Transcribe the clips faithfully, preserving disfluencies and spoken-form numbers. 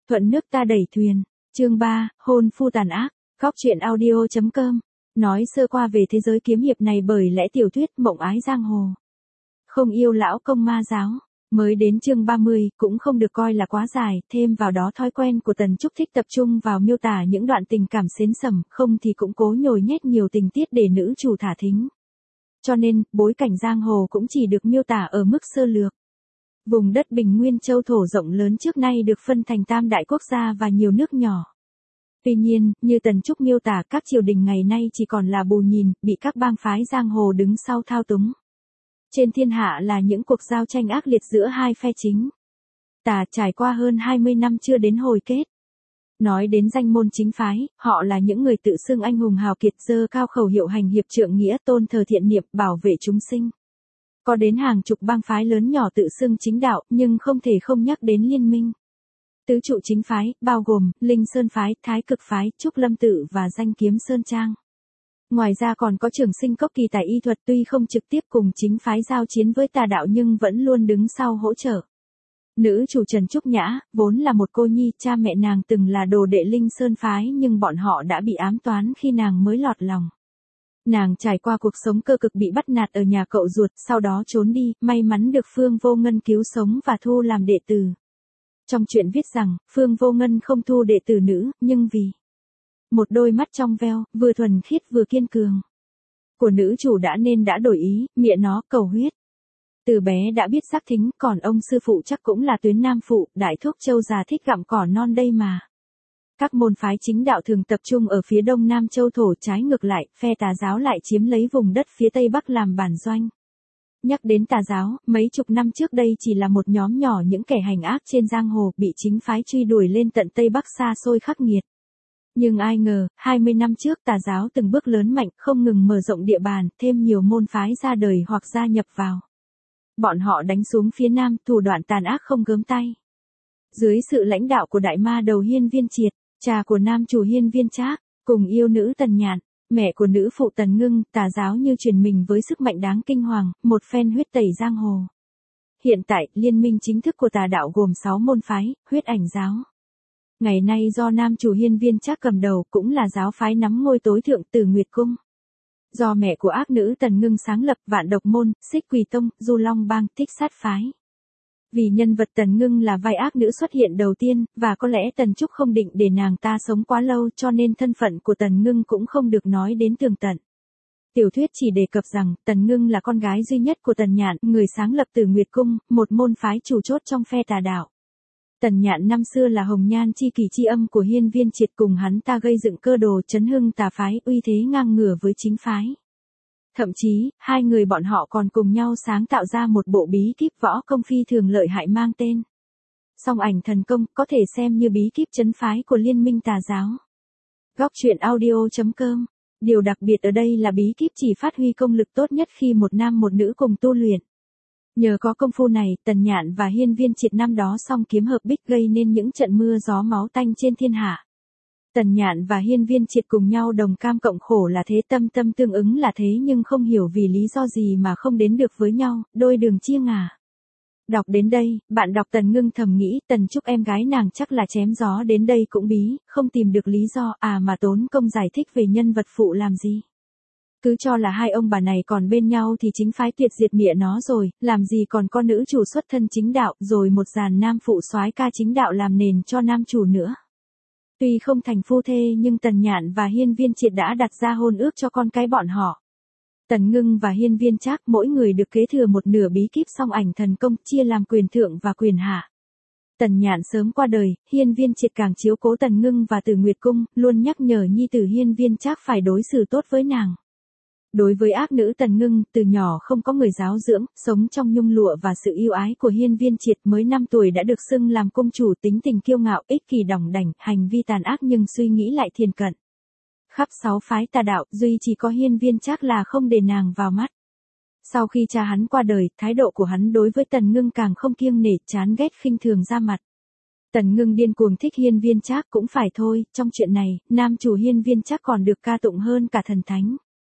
Thuận nước ta đẩy thuyền. Chương ba, hôn phu tàn ác. Góc truyện audio chấm com. Nói sơ qua về thế giới kiếm hiệp này bởi lẽ tiểu thuyết Mộng ái giang hồ. Không yêu lão công ma giáo. Mới đến chương ba mươi, cũng không được coi là quá dài, thêm vào đó thói quen của Tần Trúc thích tập trung vào miêu tả những đoạn tình cảm xến sẩm, không thì cũng cố nhồi nhét nhiều tình tiết để nữ chủ thả thính. Cho nên, bối cảnh giang hồ cũng chỉ được miêu tả ở mức sơ lược. Vùng đất Bình Nguyên châu thổ rộng lớn trước nay được phân thành tam đại quốc gia và nhiều nước nhỏ. Tuy nhiên, như Tần Trúc miêu tả, các triều đình ngày nay chỉ còn là bù nhìn, bị các bang phái giang hồ đứng sau thao túng. Trên thiên hạ là những cuộc giao tranh ác liệt giữa hai phe chính. Tà trải qua hơn hai mươi năm chưa đến hồi kết. Nói đến danh môn chính phái, họ là những người tự xưng anh hùng hào kiệt, dơ cao khẩu hiệu hành hiệp trượng nghĩa, tôn thờ thiện niệm, bảo vệ chúng sinh. Có đến hàng chục bang phái lớn nhỏ tự xưng chính đạo, nhưng không thể không nhắc đến liên minh. Tứ trụ chính phái, bao gồm, Linh Sơn phái, Thái Cực phái, Trúc Lâm tự và Danh Kiếm Sơn Trang. Ngoài ra còn có Trường Sinh Cốc kỳ tài y thuật, tuy không trực tiếp cùng chính phái giao chiến với tà đạo nhưng vẫn luôn đứng sau hỗ trợ. Nữ chủ Trần Trúc Nhã, vốn là một cô nhi, cha mẹ nàng từng là đồ đệ Linh Sơn phái nhưng bọn họ đã bị ám toán khi nàng mới lọt lòng. Nàng trải qua cuộc sống cơ cực, bị bắt nạt ở nhà cậu ruột, sau đó trốn đi, may mắn được Phương Vô Ngân cứu sống và thu làm đệ tử. Trong truyện viết rằng, Phương Vô Ngân không thu đệ tử nữ, nhưng vì một đôi mắt trong veo, vừa thuần khiết vừa kiên cường của nữ chủ đã nên đã đổi ý, miệng nó cầu huyết. Từ bé đã biết sắc thính, còn ông sư phụ chắc cũng là tuyến nam phụ, đại thúc Châu già thích gặm cỏ non đây mà. Các môn phái chính đạo thường tập trung ở phía đông nam châu thổ, trái ngược lại, phe tà giáo lại chiếm lấy vùng đất phía tây bắc làm bản doanh. Nhắc đến tà giáo, mấy chục năm trước đây chỉ là một nhóm nhỏ những kẻ hành ác trên giang hồ, bị chính phái truy đuổi lên tận tây bắc xa xôi khắc nghiệt. Nhưng ai ngờ, hai mươi năm trước tà giáo từng bước lớn mạnh, không ngừng mở rộng địa bàn, thêm nhiều môn phái ra đời hoặc gia nhập vào. Bọn họ đánh xuống phía nam, thủ đoạn tàn ác không gớm tay. Dưới sự lãnh đạo của đại ma đầu Hiên Viên Triệt, cha của nam chủ Hiên Viên Trác, cùng yêu nữ Tần Nhạn, mẹ của nữ phụ Tần Ngưng, tà giáo như truyền mình với sức mạnh đáng kinh hoàng, một phen huyết tẩy giang hồ. Hiện tại, liên minh chính thức của tà đạo gồm sáu môn phái, huyết ảnh giáo. Ngày nay do nam chủ Hiên Viên Trác cầm đầu, cũng là giáo phái nắm ngôi tối thượng, Tử Nguyệt Cung. Do mẹ của ác nữ Tần Ngưng sáng lập, Vạn Độc Môn, Xích Quỷ Tông, Du Long Bang, Thích Sát phái. Vì nhân vật Tần Ngưng là vai ác nữ xuất hiện đầu tiên, và có lẽ Tần Trúc không định để nàng ta sống quá lâu, cho nên thân phận của Tần Ngưng cũng không được nói đến tường tận. Tiểu thuyết chỉ đề cập rằng, Tần Ngưng là con gái duy nhất của Tần Nhạn, người sáng lập Tử Nguyệt Cung, một môn phái chủ chốt trong phe tà đạo. Tần Nhạn năm xưa là hồng nhan chi kỷ chi âm của Hiên Viên Triệt, cùng hắn ta gây dựng cơ đồ chấn hưng tà phái, uy thế ngang ngửa với chính phái. Thậm chí, hai người bọn họ còn cùng nhau sáng tạo ra một bộ bí kíp võ công phi thường lợi hại mang tên Song Ảnh Thần Công, có thể xem như bí kíp trấn phái của liên minh tà giáo. Góc truyện audio chấm com. Điều đặc biệt ở đây là bí kíp chỉ phát huy công lực tốt nhất khi một nam một nữ cùng tu luyện. Nhờ có công phu này, Tần Nhạn và Hiên Viên Triệt năm đó song kiếm hợp bích, gây nên những trận mưa gió máu tanh trên thiên hạ. Tần Nhạn và Hiên Viên Triệt cùng nhau đồng cam cộng khổ là thế, tâm tâm tương ứng là thế, nhưng không hiểu vì lý do gì mà không đến được với nhau, đôi đường chia ngả. Đọc đến đây, bạn đọc Tần Ngưng thầm nghĩ, Tần Trúc em gái nàng chắc là chém gió đến đây cũng bí, không tìm được lý do à mà tốn công giải thích về nhân vật phụ làm gì. Cứ cho là hai ông bà này còn bên nhau thì chính phái tuyệt diệt mịa nó rồi, làm gì còn con nữ chủ xuất thân chính đạo, rồi một dàn nam phụ soái ca chính đạo làm nền cho nam chủ nữa. Tuy không thành phu thê nhưng Tần Nhạn và Hiên Viên Triệt đã đặt ra hôn ước cho con cái bọn họ. Tần Ngưng và Hiên Viên Trác mỗi người được kế thừa một nửa bí kíp Song Ảnh Thần Công, chia làm quyền thượng và quyền hạ. Tần Nhạn sớm qua đời, Hiên Viên Triệt càng chiếu cố Tần Ngưng và Tử Nguyệt Cung, luôn nhắc nhở nhi tử Hiên Viên Trác phải đối xử tốt với nàng. Đối với ác nữ Tần Ngưng, từ nhỏ không có người giáo dưỡng, sống trong nhung lụa và sự yêu ái của Hiên Viên Triệt, mới năm tuổi đã được xưng làm công chủ, tính tình kiêu ngạo, ích kỷ đỏng đảnh, hành vi tàn ác nhưng suy nghĩ lại thiền cận. Khắp sáu phái tà đạo, duy chỉ có Hiên Viên Trác là không để nàng vào mắt. Sau khi cha hắn qua đời, thái độ của hắn đối với Tần Ngưng càng không kiêng nể, chán ghét khinh thường ra mặt. Tần Ngưng điên cuồng thích Hiên Viên Trác cũng phải thôi, trong chuyện này, nam chủ Hiên Viên Trác còn được ca tụng hơn cả thần thánh.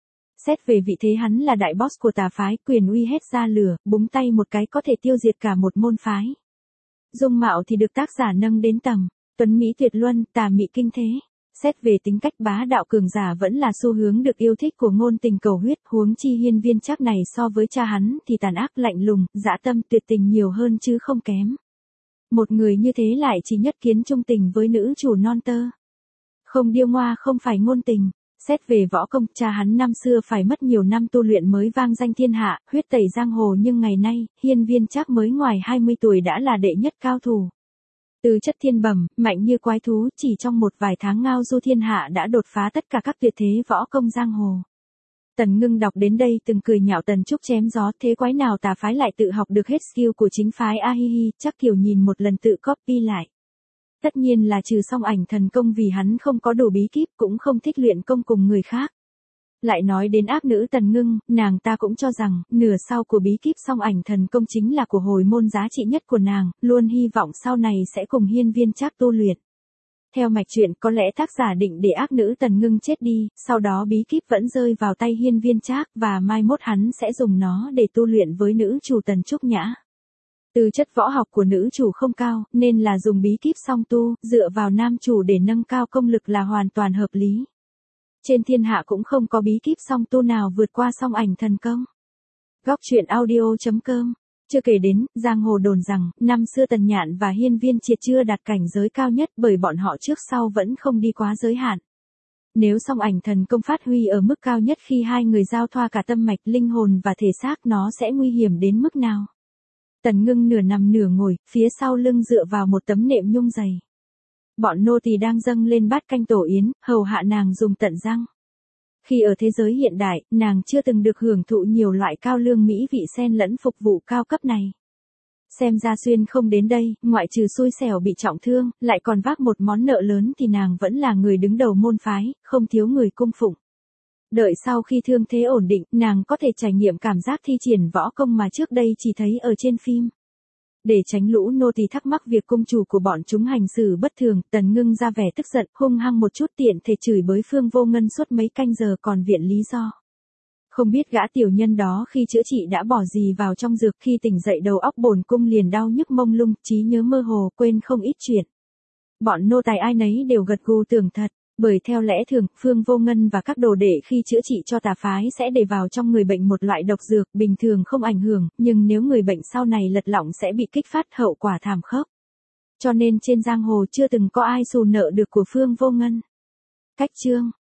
Xét về vị thế hắn là đại boss của tà phái, quyền uy hết ra lửa, búng tay một cái có thể tiêu diệt cả một môn phái. Dung mạo thì được tác giả nâng đến tầm Tuấn Mỹ tuyệt luân, tà mị kinh thế. Xét về tính cách bá đạo cường giả vẫn là xu hướng được yêu thích của ngôn tình cầu huyết, huống chi Hiên Viên Trác này so với cha hắn thì tàn ác lạnh lùng, dã tâm tuyệt tình nhiều hơn chứ không kém. Một người như thế lại chỉ nhất kiến trung tình với nữ chủ non tơ. Không điêu ngoa không phải ngôn tình. Xét về võ công, cha hắn năm xưa phải mất nhiều năm tu luyện mới vang danh thiên hạ, huyết tẩy giang hồ, nhưng ngày nay, Hiên Viên Trác mới ngoài hai mươi tuổi đã là đệ nhất cao thủ. Từ chất thiên bẩm, mạnh như quái thú, chỉ trong một vài tháng ngao du thiên hạ đã đột phá tất cả các tuyệt thế võ công giang hồ. Tần Ngưng đọc đến đây từng cười nhạo Tần Trúc chém gió, thế quái nào tà phái lại tự học được hết skill của chính phái a hi hi, chắc kiểu nhìn một lần tự copy lại. Tất nhiên là trừ song ảnh thần công vì hắn không có đủ bí kíp, cũng không thích luyện công cùng người khác. Lại nói đến ác nữ Tần Ngưng, nàng ta cũng cho rằng, nửa sau của bí kíp song ảnh thần công chính là của hồi môn giá trị nhất của nàng, luôn hy vọng sau này sẽ cùng Hiên Viên Trác tu luyện. Theo mạch truyện, có lẽ tác giả định để ác nữ Tần Ngưng chết đi, sau đó bí kíp vẫn rơi vào tay Hiên Viên Trác và mai mốt hắn sẽ dùng nó để tu luyện với nữ chủ Tần Trúc Nhã. Từ chất võ học của nữ chủ không cao, nên là dùng bí kíp song tu, dựa vào nam chủ để nâng cao công lực là hoàn toàn hợp lý. Trên thiên hạ cũng không có bí kíp song tu nào vượt qua song ảnh thần công. Góc truyện audio chấm com. Chưa kể đến, giang hồ đồn rằng, năm xưa Tần Nhạn và Hiên Viên Triệt chưa đạt cảnh giới cao nhất bởi bọn họ trước sau vẫn không đi quá giới hạn. Nếu song ảnh thần công phát huy ở mức cao nhất khi hai người giao thoa cả tâm mạch, linh hồn và thể xác, nó sẽ nguy hiểm đến mức nào? Tần Ngưng nửa nằm nửa ngồi, phía sau lưng dựa vào một tấm nệm nhung dày. Bọn nô tỳ đang dâng lên bát canh tổ yến, hầu hạ nàng dùng tận răng. Khi ở thế giới hiện đại, nàng chưa từng được hưởng thụ nhiều loại cao lương mỹ vị xen lẫn phục vụ cao cấp này. Xem ra Xuyên không đến đây, ngoại trừ xui xẻo bị trọng thương, lại còn vác một món nợ lớn thì nàng vẫn là người đứng đầu môn phái, không thiếu người cung phụng. Đợi sau khi thương thế ổn định, nàng có thể trải nghiệm cảm giác thi triển võ công mà trước đây chỉ thấy ở trên phim. Để tránh lũ nô tỳ thắc mắc việc cung chủ của bọn chúng hành xử bất thường, Tần Ngưng ra vẻ tức giận, hung hăng một chút tiện thể chửi bới Phương Vô Ngân suốt mấy canh giờ còn viện lý do. Không biết gã tiểu nhân đó khi chữa trị đã bỏ gì vào trong dược, khi tỉnh dậy đầu óc bồn cung liền đau nhức mông lung, trí nhớ mơ hồ, quên không ít chuyện. Bọn nô tài ai nấy đều gật gù tưởng thật. Bởi theo lẽ thường, Phương Vô Ngân và các đồ đệ khi chữa trị cho tà phái sẽ để vào trong người bệnh một loại độc dược, bình thường không ảnh hưởng, nhưng nếu người bệnh sau này lật lọng sẽ bị kích phát, hậu quả thảm khốc. Cho nên trên giang hồ chưa từng có ai xù nợ được của Phương Vô Ngân. Cách chương